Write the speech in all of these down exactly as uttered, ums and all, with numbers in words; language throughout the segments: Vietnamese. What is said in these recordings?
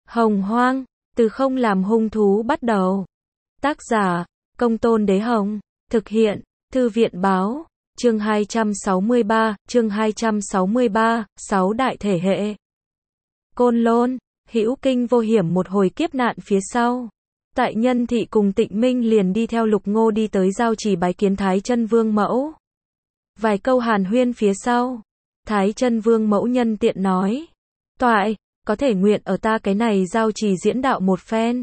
Hồng Hoang, từ không làm hung thú bắt đầu. Tác giả, Công Tôn Đế Hồng. Thực hiện, Thư viện Báo. Chương hai trăm sáu mươi ba, chương hai trăm sáu mươi ba, sáu đại thể hệ. Côn Lôn, hữu kinh vô hiểm một hồi kiếp nạn phía sau. Tại Nhân Thị cùng Tịnh Minh liền đi theo Lục Ngô đi tới giao trì bái kiến Thái Chân Vương Mẫu. Vài câu hàn huyên phía sau, Thái Chân Vương Mẫu nhân tiện nói: "Toại, có thể nguyện ở ta cái này giao trì diễn đạo một phen."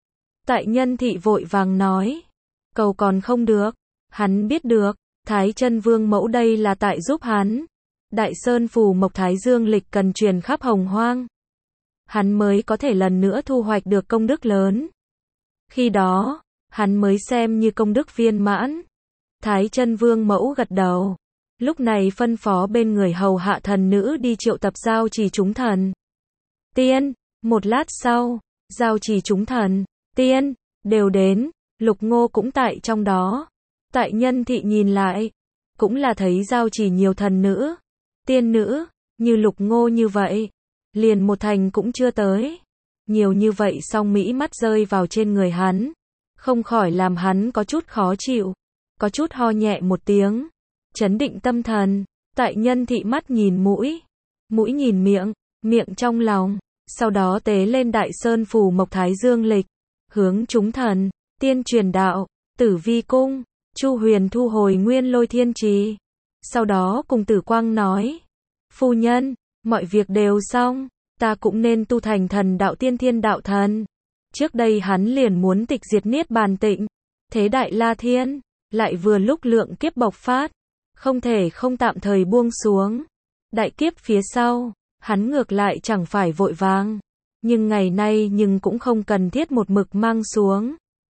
Tại Nhân Thị vội vàng nói: "Cầu còn không được." Hắn biết được, Thái Chân Vương Mẫu đây là tại giúp hắn. Đại Sơn phù mộc Thái Dương lịch cần truyền khắp Hồng Hoang, hắn mới có thể lần nữa thu hoạch được công đức lớn. Khi đó, hắn mới xem như công đức viên mãn. Thái Chân Vương Mẫu gật đầu, lúc này phân phó bên người hầu hạ thần nữ đi triệu tập giao trì chúng thần tiên. Một lát sau, giao trì chúng thần tiên đều đến, Lục Ngô cũng tại trong đó. Tại Nhân Thị nhìn lại, cũng là thấy giao trì nhiều thần nữ tiên nữ, như Lục Ngô như vậy, liền một thành cũng chưa tới. Nhiều như vậy song mỹ mắt rơi vào trên người hắn, không khỏi làm hắn có chút khó chịu, có chút ho nhẹ một tiếng, chấn định tâm thần. Tại Nhân Thị mắt nhìn mũi, mũi nhìn miệng, miệng trong lòng, sau đó tế lên Đại Sơn phù mộc Thái Dương lịch, hướng chúng thần tiên truyền đạo. Tử Vi cung, Chu Huyền thu hồi Nguyên Lôi Thiên Trì, sau đó cùng Tử Quang nói: "Phu nhân, mọi việc đều xong, ta cũng nên tu thành thần đạo tiên thiên đạo thần." Trước đây hắn liền muốn tịch diệt niết bàn tịnh thế Đại La Thiên, lại vừa lúc lượng kiếp bộc phát, không thể không tạm thời buông xuống. Đại kiếp phía sau, hắn ngược lại chẳng phải vội vàng, nhưng ngày nay nhưng cũng không cần thiết một mực mang xuống.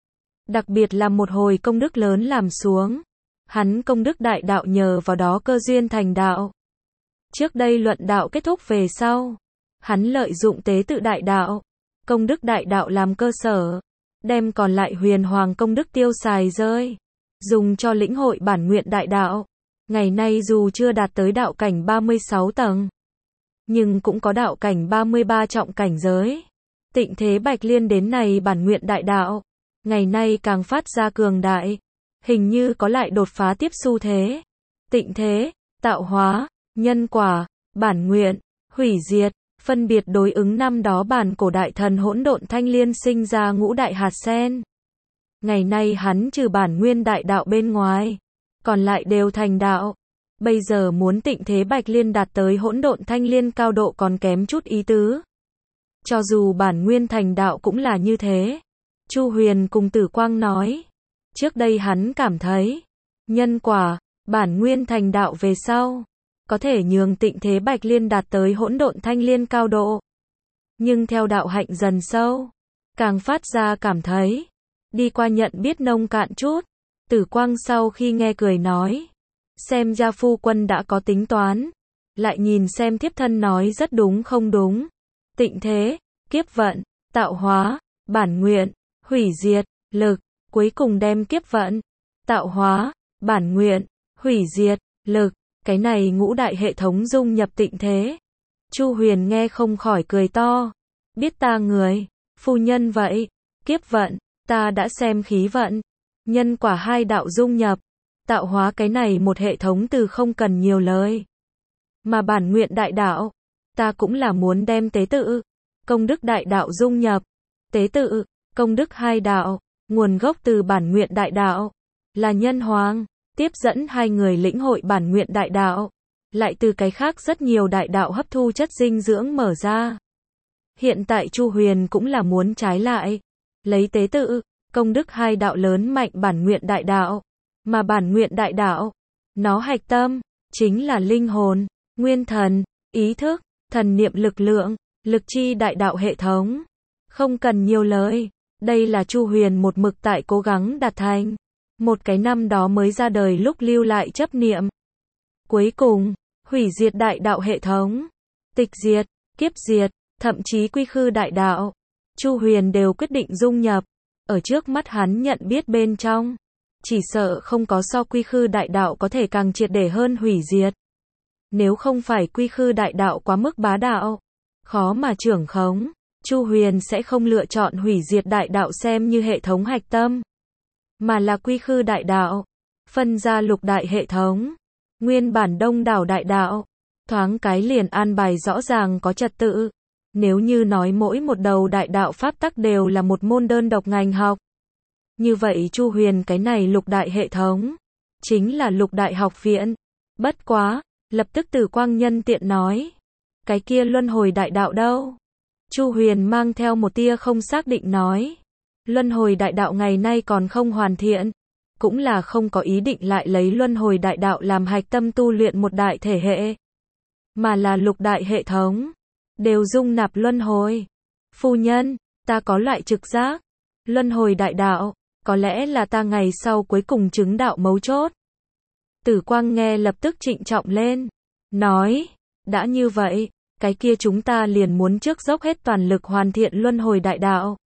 Đặc biệt là một hồi công đức lớn làm xuống, hắn công đức đại đạo nhờ vào đó cơ duyên thành đạo. Trước đây luận đạo kết thúc về sau, hắn lợi dụng tế tự đại đạo, công đức đại đạo làm cơ sở, đem còn lại huyền hoàng công đức tiêu xài rơi, dùng cho lĩnh hội bản nguyện đại đạo. Ngày nay dù chưa đạt tới đạo cảnh ba mươi sáu tầng, nhưng cũng có đạo cảnh ba mươi ba trọng cảnh giới. Tịnh thế Bạch Liên đến này bản nguyện đại đạo, ngày nay càng phát ra cường đại, hình như có lại đột phá tiếp xu thế. Tịnh thế, tạo hóa, nhân quả, bản nguyện, hủy diệt, phân biệt đối ứng năm đó bản cổ đại thần hỗn độn thanh liên sinh ra ngũ đại hạt sen. Ngày nay hắn trừ bản nguyên đại đạo bên ngoài, còn lại đều thành đạo. Bây giờ muốn tịnh thế Bạch Liên đạt tới hỗn độn thanh liên cao độ còn kém chút ý tứ. Cho dù bản nguyên thành đạo cũng là như thế. Chu Huyền cùng Tử Quang nói, trước đây hắn cảm thấy, nhân quả, bản nguyên thành đạo về sau, có thể nhường tịnh thế Bạch Liên đạt tới hỗn độn thanh liên cao độ. Nhưng theo đạo hạnh dần sâu, càng phát ra cảm thấy, đi qua nhận biết nông cạn chút. Tử Quang sau khi nghe cười nói, xem ra phu quân đã có tính toán, lại nhìn xem thiếp thân nói rất đúng không đúng. Tịnh thế, kiếp vận, tạo hóa, bản nguyện, hủy diệt, lực, cuối cùng đem kiếp vận, tạo hóa, bản nguyện, hủy diệt, lực, cái này ngũ đại hệ thống dung nhập tịnh thế. Chu Huyền nghe không khỏi cười to, biết ta người, phu nhân vậy, kiếp vận, ta đã xem khí vận, nhân quả hai đạo dung nhập, tạo hóa cái này một hệ thống từ không cần nhiều lời. Mà bản nguyện đại đạo, ta cũng là muốn đem tế tự, công đức đại đạo dung nhập, tế tự, công đức hai đạo, nguồn gốc từ bản nguyện đại đạo, là nhân hoàng, tiếp dẫn hai người lĩnh hội bản nguyện đại đạo, lại từ cái khác rất nhiều đại đạo hấp thu chất dinh dưỡng mở ra. Hiện tại Chu Huyền cũng là muốn trái lại, lấy tế tự, công đức hai đạo lớn mạnh bản nguyện đại đạo, mà bản nguyện đại đạo, nó hạch tâm, chính là linh hồn, nguyên thần, ý thức, thần niệm lực lượng, lực chi đại đạo hệ thống. Không cần nhiều lời, đây là Chu Huyền một mực tại cố gắng đạt thành. Một cái năm đó mới ra đời lúc lưu lại chấp niệm. Cuối cùng, hủy diệt đại đạo hệ thống, tịch diệt, kiếp diệt, thậm chí quy khư đại đạo, Chu Huyền đều quyết định dung nhập. Ở trước mắt hắn nhận biết bên trong, chỉ sợ không có so quy khư đại đạo có thể càng triệt để hơn hủy diệt. Nếu không phải quy khư đại đạo quá mức bá đạo, khó mà trưởng khống, Chu Huyền sẽ không lựa chọn hủy diệt đại đạo xem như hệ thống hạch tâm, mà là quy khư đại đạo, phân ra lục đại hệ thống, nguyên bản đông đảo đại đạo, thoáng cái liền an bài rõ ràng có trật tự. Nếu như nói mỗi một đầu đại đạo pháp tắc đều là một môn đơn độc ngành học, như vậy Chu Huyền cái này lục đại hệ thống, chính là lục đại học viện. Bất quá, lập tức Tử Quang nhân tiện nói, cái kia luân hồi đại đạo đâu? Chu Huyền mang theo một tia không xác định nói, luân hồi đại đạo ngày nay còn không hoàn thiện, cũng là không có ý định lại lấy luân hồi đại đạo làm hạch tâm tu luyện một đại thể hệ, mà là lục đại hệ thống, đều dung nạp luân hồi. Phu nhân, ta có loại trực giác, luân hồi đại đạo, có lẽ là ta ngày sau cuối cùng chứng đạo mấu chốt. Tử Quang nghe lập tức trịnh trọng lên, nói, đã như vậy, cái kia chúng ta liền muốn trước dốc hết toàn lực hoàn thiện luân hồi đại đạo.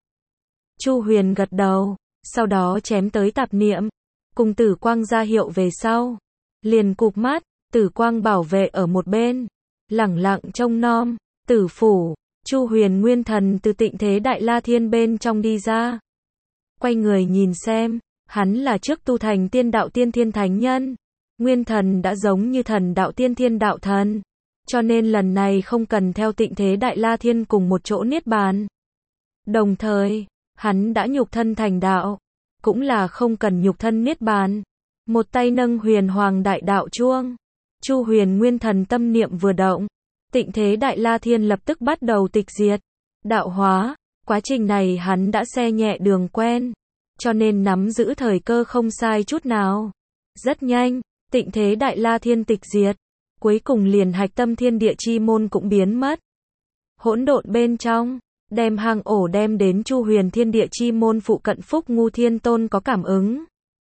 Chu Huyền gật đầu, sau đó chém tới tạp niệm, cùng Tử Quang ra hiệu về sau, liền cụp mắt. Tử Quang bảo vệ ở một bên, lẳng lặng trông nom. Tử phủ, Chu Huyền nguyên thần từ Tịnh Thế Đại La Thiên bên trong đi ra, quay người nhìn xem, hắn là trước tu thành tiên đạo tiên thiên thánh nhân, nguyên thần đã giống như thần đạo tiên thiên đạo thần, cho nên lần này không cần theo Tịnh Thế Đại La Thiên cùng một chỗ niết bàn. Đồng thời, hắn đã nhục thân thành đạo, cũng là không cần nhục thân niết bàn. Một tay nâng Huyền Hoàng Đại Đạo chuông, Chu Huyền nguyên thần tâm niệm vừa động, Tịnh Thế Đại La Thiên lập tức bắt đầu tịch diệt, đạo hóa. Quá trình này hắn đã xe nhẹ đường quen, cho nên nắm giữ thời cơ không sai chút nào. Rất nhanh, Tịnh Thế Đại La Thiên tịch diệt, cuối cùng liền hạch tâm thiên địa chi môn cũng biến mất. Hỗn độn bên trong, đem hang ổ đem đến Chu Huyền thiên địa chi môn phụ cận Phúc Ngu Thiên Tôn có cảm ứng.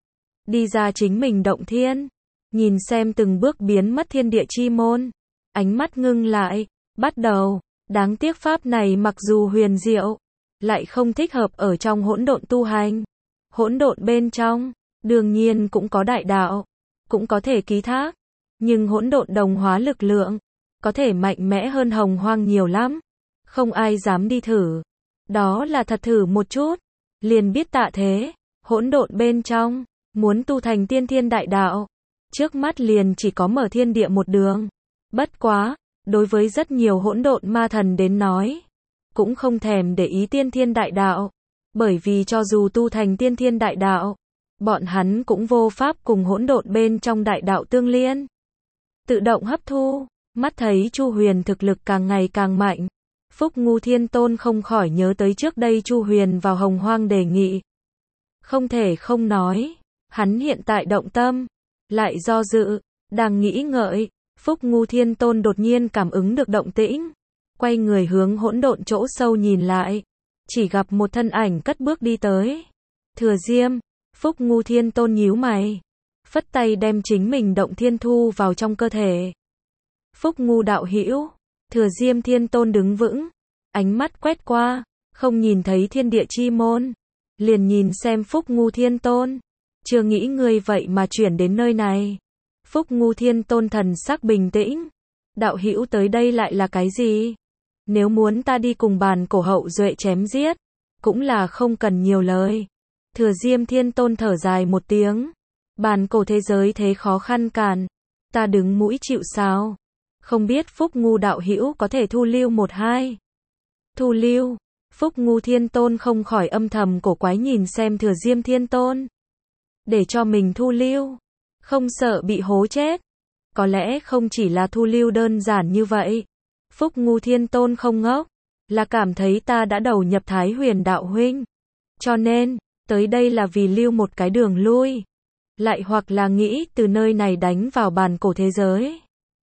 Đi ra chính mình động thiên, nhìn xem từng bước biến mất thiên địa chi môn, ánh mắt ngưng lại, bắt đầu, đáng tiếc pháp này mặc dù huyền diệu, lại không thích hợp ở trong hỗn độn tu hành. Hỗn độn bên trong, đương nhiên cũng có đại đạo, cũng có thể ký thác, nhưng hỗn độn đồng hóa lực lượng, có thể mạnh mẽ hơn hồng hoang nhiều lắm, không ai dám đi thử. Đó là thật thử một chút, liền biết tạ thế. Hỗn độn bên trong, muốn tu thành tiên thiên đại đạo, trước mắt liền chỉ có mở thiên địa một đường. Bất quá, đối với rất nhiều hỗn độn ma thần đến nói, cũng không thèm để ý tiên thiên đại đạo, bởi vì cho dù tu thành tiên thiên đại đạo, bọn hắn cũng vô pháp cùng hỗn độn bên trong đại đạo tương liên, tự động hấp thu. Mắt thấy Chu Huyền thực lực càng ngày càng mạnh, Phúc Ngu Thiên Tôn không khỏi nhớ tới trước đây Chu Huyền vào Hồng Hoang đề nghị. Không thể không nói, hắn hiện tại động tâm, lại do dự, đang nghĩ ngợi, Phúc Ngu Thiên Tôn đột nhiên cảm ứng được động tĩnh, quay người hướng hỗn độn chỗ sâu nhìn lại, chỉ gặp một thân ảnh cất bước đi tới. Thừa Diêm. Phúc Ngu Thiên Tôn nhíu mày, phất tay đem chính mình động thiên thu vào trong cơ thể. Phúc Ngu đạo hữu. Thừa Diêm Thiên Tôn đứng vững, ánh mắt quét qua, không nhìn thấy thiên địa chi môn, liền nhìn xem Phúc Ngu Thiên Tôn, chưa nghĩ ngươi vậy mà chuyển đến nơi này. Phúc Ngu Thiên Tôn thần sắc bình tĩnh, đạo hữu tới đây lại là cái gì? Nếu muốn ta đi cùng Bàn Cổ hậu duệ chém giết, cũng là không cần nhiều lời. Thừa Diêm Thiên Tôn thở dài một tiếng, Bàn Cổ thế giới thế khó khăn cản, ta đứng mũi chịu sào. Không biết Phúc Ngu đạo hữu có thể thu lưu một hai. Thu lưu. Phúc Ngu Thiên Tôn không khỏi âm thầm cổ quái nhìn xem Thừa Diêm Thiên Tôn. Để cho mình thu lưu, không sợ bị hố chết. Có lẽ không chỉ là thu lưu đơn giản như vậy. Phúc Ngu Thiên Tôn không ngốc, là cảm thấy ta đã đầu nhập Thái Huyền đạo huynh, cho nên, tới đây là vì lưu một cái đường lui. Lại hoặc là nghĩ từ nơi này đánh vào Bàn Cổ thế giới.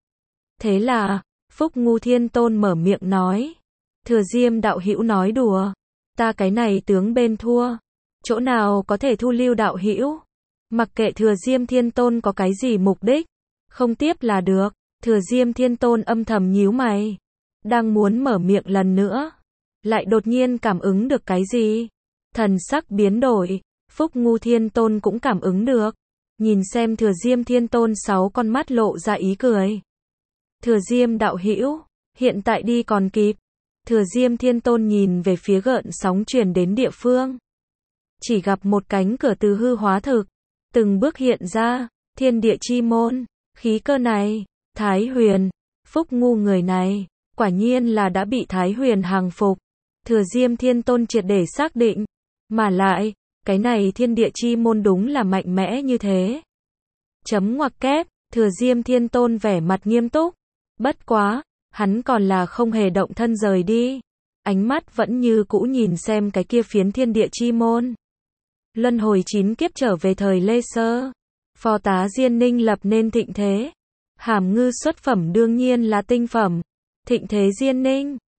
Thế là, Phúc Ngu Thiên Tôn mở miệng nói, Thừa Diêm đạo hữu nói đùa, ta cái này tướng bên thua, chỗ nào có thể thu lưu đạo hữu. Mặc kệ Thừa Diêm Thiên Tôn có cái gì mục đích, không tiếp là được. Thừa Diêm Thiên Tôn âm thầm nhíu mày, đang muốn mở miệng lần nữa, lại đột nhiên cảm ứng được cái gì, thần sắc biến đổi. Phúc Ngu Thiên Tôn cũng cảm ứng được, nhìn xem Thừa Diêm Thiên Tôn sáu con mắt lộ ra ý cười. Thừa Diêm đạo hữu, hiện tại đi còn kịp. Thừa Diêm Thiên Tôn nhìn về phía gợn sóng truyền đến địa phương. Chỉ gặp một cánh cửa từ hư hóa thực, từng bước hiện ra, thiên địa chi môn, khí cơ này, Thái Huyền, Phúc ngu người này, quả nhiên là đã bị Thái Huyền hàng phục. Thừa Diêm Thiên Tôn triệt để xác định, mà lại, cái này thiên địa chi môn đúng là mạnh mẽ như thế. Chấm ngoặc kép, Thừa Diêm Thiên Tôn vẻ mặt nghiêm túc, bất quá, hắn còn là không hề động thân rời đi, ánh mắt vẫn như cũ nhìn xem cái kia phiến thiên địa chi môn. Luân hồi chín kiếp trở về thời Lê Sơ, phò tá Diên Ninh lập nên thịnh thế. Hàm Ngư xuất phẩm đương nhiên là tinh phẩm. Thịnh thế Diên Ninh,